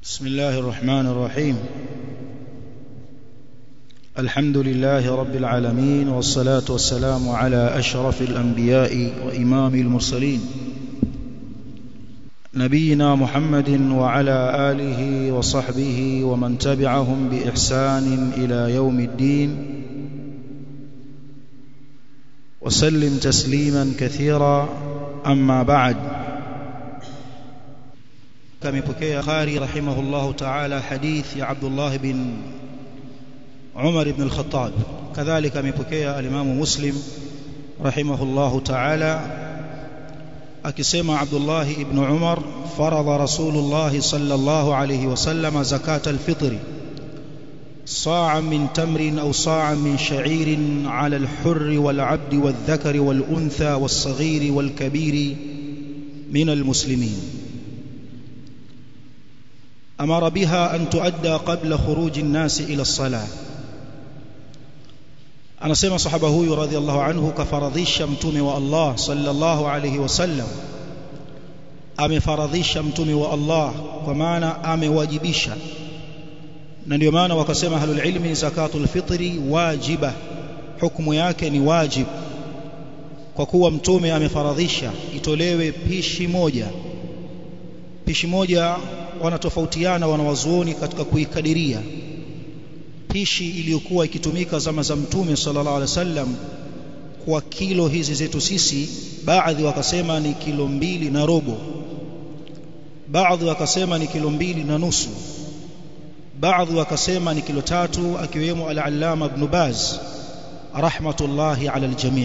بسم الله الرحمن الرحيم. الحمد لله رب العالمين، والصلاة والسلام على أشرف الأنبياء وإمام المرسلين نبينا محمد وعلى آله وصحبه ومن تبعهم بإحسان إلى يوم الدين، وسلم تسليما كثيرا. أما بعد، كما يبكي البخاري رحمه الله تعالى حديث عبد الله بن عمر بن الخطاب، كذلك كما يبكي الإمام مسلم رحمه الله تعالى akisema Abdullah ibn Umar, farada Rasulullah sallallahu alayhi wasallam zakat al-fitr sa'an min tamrin aw sa'an min sha'irin 'ala al-hurr wal-'abd wal-dhakar wal-untha was-saghir wal-kabir min al-muslimin. Amara biha an tuadda qabla khuruj an-nas ila as-salah. Anasema sahaba huyu radhiallahu anhu, kafaradhisha mtume wa Allah sallallahu alayhi wasallam, amefaradhisha mtume wa Allah, kwa maana amewajibisha. Na ndio maana wakasema ahlul ilmi zakatul fitri wajiba, hukumu yake ni wajib, kwa kuwa mtume amefaradhisha itolewe pishi moja. Pishi moja wanatofautiana wanawazuoni katika kuikadiria. Pishi iliyokuwa ikitumika zama za mtume sallallahu alaihi wasallam kwa kilo hizi zetu sisi, baadhi wakasema ni kilo 2.5, baadhi wakasema ni kilo 2.5, baadhi wakasema ni kilo 3, akiwemo al-Allama Ibn Baz rahmatullahi ala al-jami'.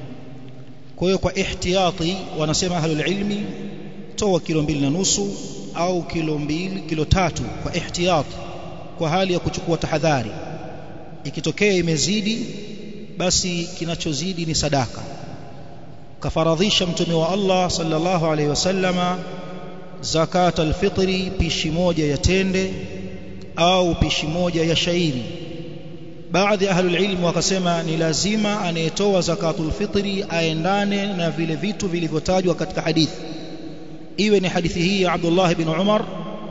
Kwa hiyo kwa ihtiyati wanasema ahlul ilmi toa kilo 2.5 au kilo 3 kwa ihtiyati, kwa hali ya kuchukua tahadhari. Ikitokea imezidi, basi kinachozidi ni sadaka. Kafaradhisha mtume wa Allah sallallahu alaihi wasallama zakat al-fitri, pishi moja ya tende au pishi moja ya shairi. Baadhi ya ahlul ilm wakasema ni lazima anayetoa zakatul fitri aendane na vile vitu vilivyotajwa katika hadithi, iwe ni hadithi hii ya Abdullah ibn Umar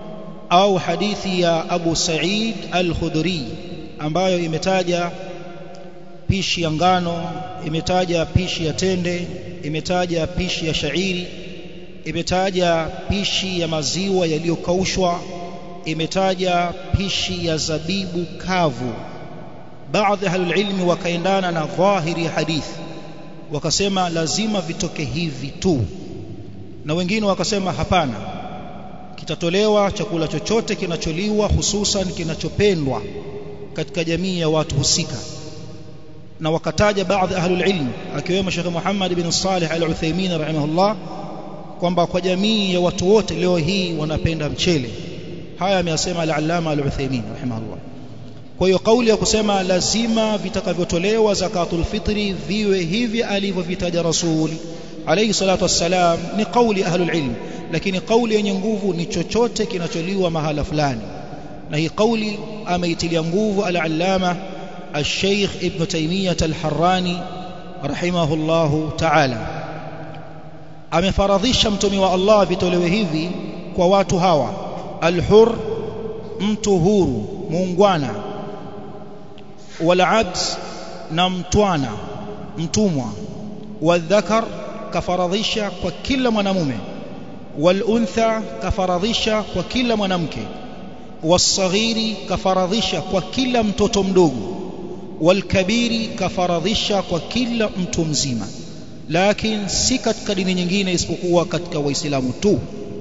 au hadithi ya Abu Sa'id al-Khudri ambayo imetaja pishi ya ngano, imetaja pishi ya tende, imetaja pishi ya shairi, imetaja pishi ya maziwa yaliyokaushwa, imetaja pishi ya zabibu kavu. Baadhi ya ahlul ilmi wakaendana na dhahiri ya hadithi, wakasema lazima vitoke hivi tu, na wengine wakasema hapana, kitatolewa chakula chochote kinacholiwa, hususan kinachopendwa katika jamii ya watu husika. Na wakataja baadhi ahlul ilm akiwemo Sheikh Muhammad bin Salih al-Uthaymeen rahimahullah kwamba kwa jamii ya watu wote leo hii wanapenda mchele. Haya ameyasema al-Allama al-Uthaymeen rahimahullah. Kwa hiyo kauli ya kusema lazima vitakavyotolewa zakatul fitri viwe hivi alivyovitaja Rasul alayhi salatu wassalam ni kauli ahlul ilm, lakini kauli yenye nguvu ni chochote kinacholiwa mahala fulani. Na hii kauli ameitilia nguvu al-Allama al-Sheikh Ibn Taymiyyah al-Harrani rahimahullahu ta'ala. Amefaradhisha mtume wa Allah vitolewe hivi kwa watu hawa: al-hur, mtu huru muungwana, wal-abd, na mtwana mtumwa, wal-dhakar, kafaradhisha kwa kila mwanamume, wal-untha, kafaradhisha kwa kila mwanamke, was-saghiri, kafaradhisha kwa kila mtoto mdogo, wal-kabiri, kafaradhisha kwa kila mtu mzima, lakini si katika dini nyingine isipokuwa katika Waislamu tu.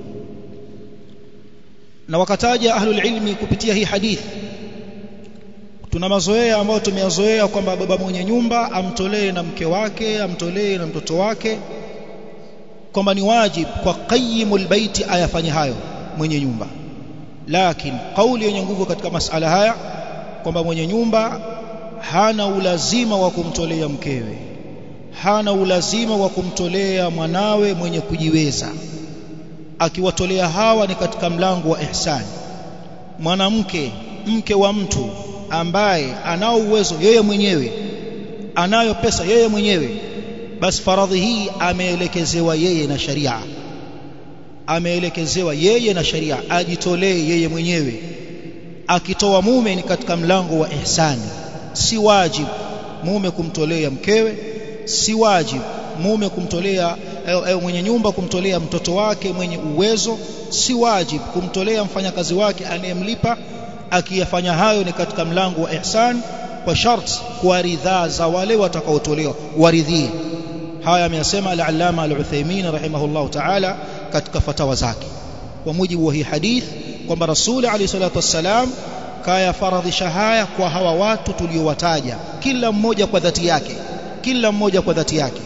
Na wakataja ahlul ilmi kupitia hii hadithi, tuna mazoea ambayo tumeyazoea kwamba baba mwenye nyumba amtolee na mke wake, amtolee na mtoto wake, kwamba ni wajib kwa qayyimul baiti ayafanye hayo mwenye nyumba. Lakini kauli yenye nguvu katika masala haya kwamba mwenye nyumba hana ulazima wa kumtolea mkewe, hana ulazima wa kumtolea mwanawe mwenye kujiweza. Akiwatolea hawa ni katika mlango wa ihsani. Mwanamke, mke wa mtu ambaye anao uwezo yeye mwenyewe, anayo pesa yeye mwenyewe, basi faradhi hii ameelekezewa yeye na sharia. ameelekezewa yeye na sharia ajitolee yeye mwenyewe. Akitoa mume ni katika mlango wa ihsani. Si wajibu mume kumtolea mkewe, si wajibu mume kumtolea mwenye nyumba kumtolea mtoto wake mwenye uwezo, si wajibu kumtolea mfanyakazi wake anayemlipa. Akiyafanya hayo ni katika mlango wa ihsan, kwa sharti kwa ridhaa za wale watakaotolewa waridhie. Haya ameyasema al-Allama al-Uthaymeen rahimahullah ta'ala katika fatawa zake, kwa mujibu wa hii hadith kwamba Rasul alayhi salatu wassalam kaya faradhisha haya kwa hawa watu tuliowataja, kila mmoja kwa dhati yake, kila mmoja kwa dhati yake.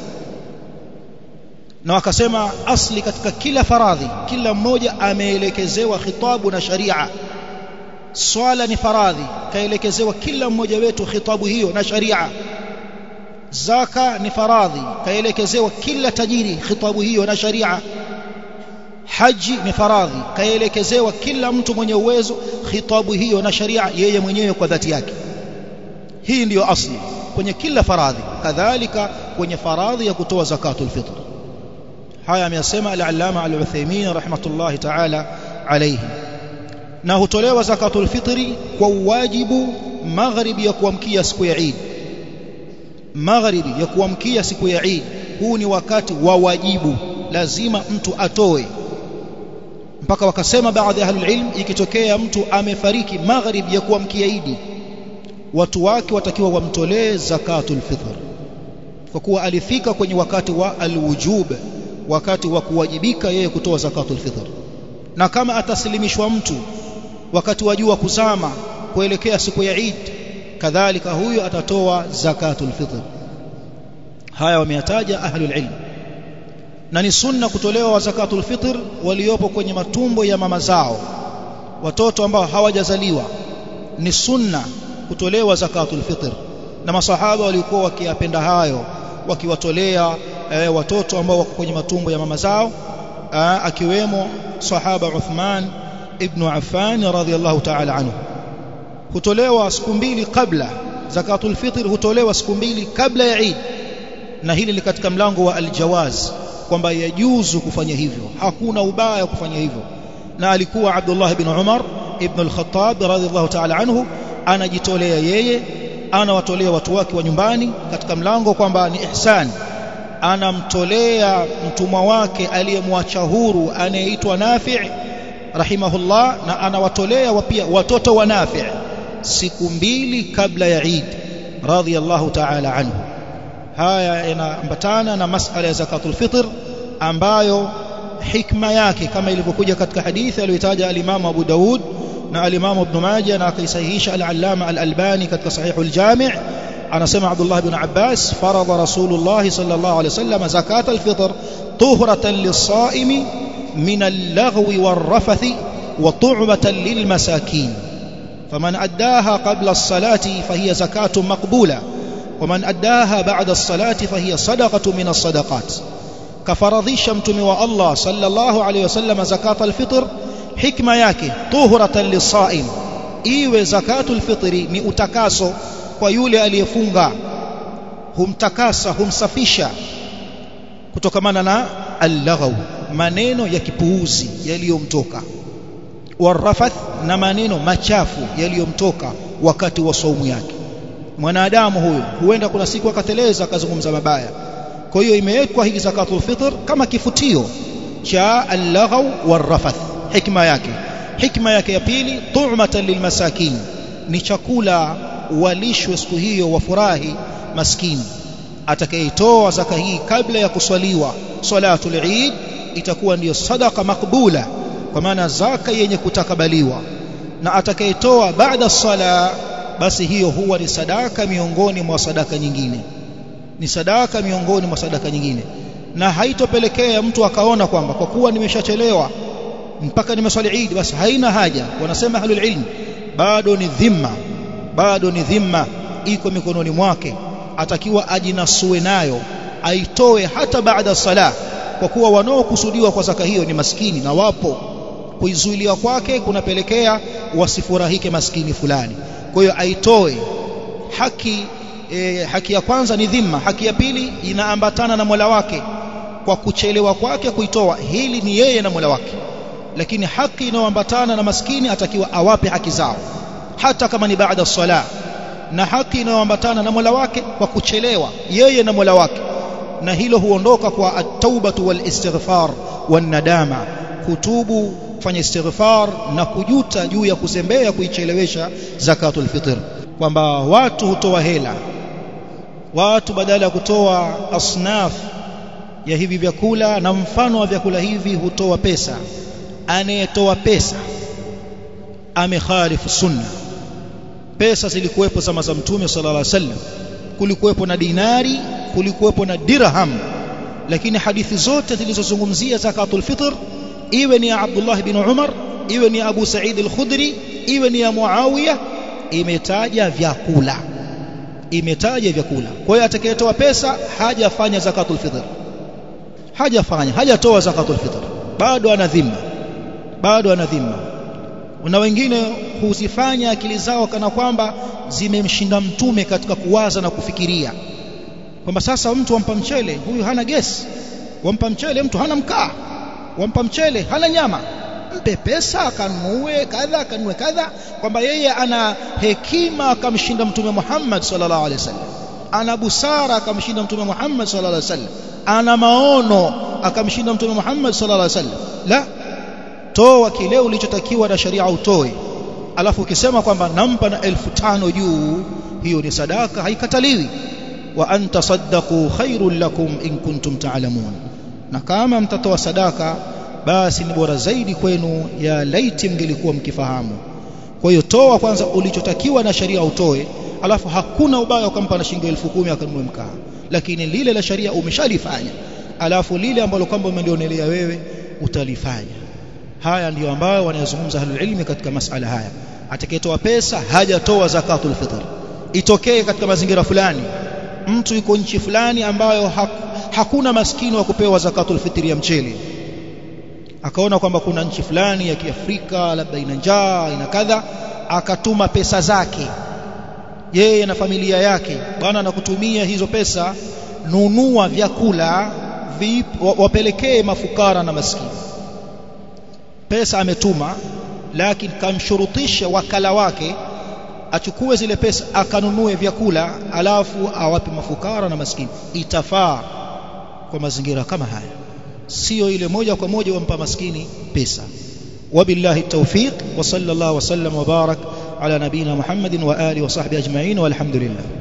Na wakasema asli katika kila faradhi, kila mmoja ameelekezewa khitabu na sharia. Swala ni faradhi, kaelekezewa kila mmoja wetu khitabu hiyo na sharia. Zaka ni faradhi, kaelekezewa kila tajiri khitabu hiyo na sharia. Haji ni faradhi, kaelekezewa kila mtu mwenye uwezo khitabu hiyo na sharia yeye mwenyewe kwa dhati yake. Hii ndiyo asli kwenye kila faradhi, kadhalika kwenye faradhi ya kutoa zakatul fitr. Haya ameyasema al-Allama al-Uthaymeen rahmatullahi ta'ala alayhi. Na hutolewa zakatul fitri kwa wajibu magharibi ya kuamkia siku ya Eid. Magharibi ya kuamkia siku ya Eid, huu ni wakati wa wajibu, lazima mtu atoe. Mpaka wakasema baadhi ya ahlul ilm, ikitokea mtu amefariki magharibi ya kuamkia Eid, watu wake watakiwa wamtolee zakatul fitr, kwa kuwa alifika kwenye wakati wa alwujub, wakati wa kuwajibika yeye kutoa zakatul fitr. Na kama ataslimishwa mtu wakati wa jua kuzama kuelekea siku ya Eid, kadhalika huyo atatoa zakatul fitr. Haya wameyataja ahlul ilm. Na ni sunna kutolewa zakatul fitr waliopo kwenye matumbo ya mama zao, watoto ambao hawajazaliwa, ni sunna kutolewa zakatul fitr. Na masahaba walikuwa wakiyapenda hayo, wakiwatolea watoto ambao wako kwenye matumbo ya mama zao, akiwemo sahaba Uthman ibn Affan radhiyallahu ta'ala anhu. Hutolewa siku mbili kabla, zakatul fitr hutolewa siku mbili kabla ya Eid. Na hili ni katika mlango wa aljawaz, kwamba yajuzu kufanya hivyo, hakuna ubaya kufanya hivyo. Na alikuwa Abdullah ibn Umar ibn al-Khattab radhiyallahu ta'ala anhu anajitolea yeye, anawatolea watu wake wa nyumbani katika mlango kwamba ni ihsan. Anamtolea mtumwa wake aliyemwacha huru anayeitwa Nafi' rahimahullah, na anawatolea pia watoto wa Nafi' siku mbili kabla ya Eid radhiyallahu ta'ala anhu. Haya yanaambatana na masala ya zakatul fitr, ambayo hikma yake kama ilivyokuja katika hadithi aliyotaja al-Imam Abu Daud na al-Imam Ibn Majah na akaisahihisha al-Allama al-Albani katika Sahihul Jami'. Anasema Abdullah ibn Abbas, farada Rasulullah sallallahu alayhi wasallam zakatul fitr tuhratan lis-sa'imi min al-laghwi war-rafathi wa tu'matan lil-masakin, faman addaha qabla as-salati fahiya zakatun maqbula ومن أداها بعد الصلاة فهي صدقة من الصدقات. كفرضيش متومي والله صلى الله عليه وسلم زكاة الفطر حكمة yake طهرة للصائم, iwe zakatul fitri ni utakaso kwa yule aliyefunga, humtakasa, humsafisha kutokamana na al-laghaw, maneno ya kipuuzi yaliyomtoka, warafath, na maneno machafu yaliyomtoka wakati wa saumu yake. Mwanadamu huyo huenda kuna siku akateleza akazungumza mabaya. Kwa hiyo imewekwa hii zakatul fitr kama kifutio cha al-laghaw war-rafath. Hikma yake ya pili, tu'matan lilmasakin, ni chakula walishwe siku hiyo wafurahi maskini. Atakayetoa zaka hii kabla ya kuswaliwa salatul Eid itakuwa ndiyo sadaqa makbula, kwa maana zaka yenye kutakabaliwa. Na atakayetoa baada sala, basi hiyo huwa ni sadaka miongoni mwa sadaka nyingine, ni sadaka miongoni mwa sadaka nyingine. Na haitopelekea mtu akaona kwamba kwa kuwa nimeshachelewa mpaka nimeswali Eid basi haina haja. Wanasema ahlul ilm, bado ni dhimma iko mikononi mwake, atakiwa ajinasue nayo, aitoe hata baada sala, kwa kuwa wanaokusudiwa kwa zaka hiyo ni maskini na wapo. Kuizuiliwa kwake kunapelekea wasifurahike maskini fulani. Kwa hiyo aitoe. Haki ya kwanza ni dhima, haki ya pili inaambatana na Mola wake. kwa kuchelewa kwake kuitoa, hili ni yeye na Mola wake, lakini haki inayoambatana na maskini atakiwa awape haki zao hata kama ni baada sala, na haki inayoambatana na Mola wake kwa kuchelewa yeye na Mola wake, na hilo huondoka kwa at-taubatu wal istighfar wan nadama, kutubu, kufanya istighfar na kujuta juu ya kuzembea kuichelewesha zakatul fitr. Kwamba watu hutoa hela, watu badala ya kutoa asnaf ya hivi vyakula na mfano wa vyakula hivi hutoa pesa. Anayetoa pesa amekhalifu sunna. Pesa zilikuwepo zama za Mtume sallallahu alaihi wasallam, kulikuwepo na dinari, kulikuwepo na dirham, lakini hadithi zote zilizozungumzia zakatul fitr, iwe ni ya Abdullah bin Umar, iwe ni Abu Sa'id al-Khudri, iwe ni ya Muawiya, imetaja vyakula, imetaja vyakula. Kwa hiyo atakayetoa pesa hajafanya zakatul fitr, hajatoa zakatul fitr, bado ana dhima, bado ana dhima. Na wengine huzifanya akili zao kana kwamba zimemshinda Mtume katika kuwaza na kufikiria, kwamba sasa mtu wampa mchele, huyu hana gesi, wampa mchele mtu hana mkaa, wampa mchele hana nyama, mpe pesa akanunue kadha akanunue kadha, kwamba yeye ana hekima akamshinda Mtume Muhammad sallallahu alaihi wasallam, ana busara akamshinda Mtume Muhammad sallallahu alaihi wasallam, ana maono akamshinda Mtume Muhammad sallallahu alaihi wasallam. La, toa kile ulichotakiwa na sharia utoe, alafu ukisema kwamba nampa na 1500 juu, hiyo ni sadaka, haikataliwi. Wa anta saddaqu khairul lakum in kuntum ta'lamun, na kama mtatoa sadaka basi ni bora zaidi kwenu, ya laiti mngelikuwa mkifahamu. Kwa hiyo toa kwanza ulichotakiwa na sharia utoe, alafu hakuna ubaya ukampa na shilingi 10,000 akanunue mkaa, lakini lile la sharia umeshalifanya, alafu lile ambalo kwamba umelionelea wewe utalifanya. Haya ndiyo ambayo wanayozungumza ahlul ilmi katika masala haya. Atakayetoa pesa hajatoa zakatul fitr. Itokee katika mazingira fulani, mtu yuko nchi fulani ambayo hakuna maskini wa kupewa zakatul fitr ya mchele, akaona kwamba kuna nchi fulani ya Kiafrika labda ina njaa ina kadha, akatuma pesa zake yeye na familia yake, bwana nakutumia hizo pesa, nunua vyakula wapelekee mafukara na maskini. Pesa ametuma, lakini kamshurutisha wakala wake achukue zile pesa akanunue vyakula, alafu awape mafukara na maskini. Itafaa kwa mazingira kama haya, sio ile moja kwa moja wampa maskini pesa. Wabillahi tawfiq, wa sallallahu wa sallam wa barak ala nabina Muhammadin wa alihi wa sahbihi ajma'in, walhamdulillah.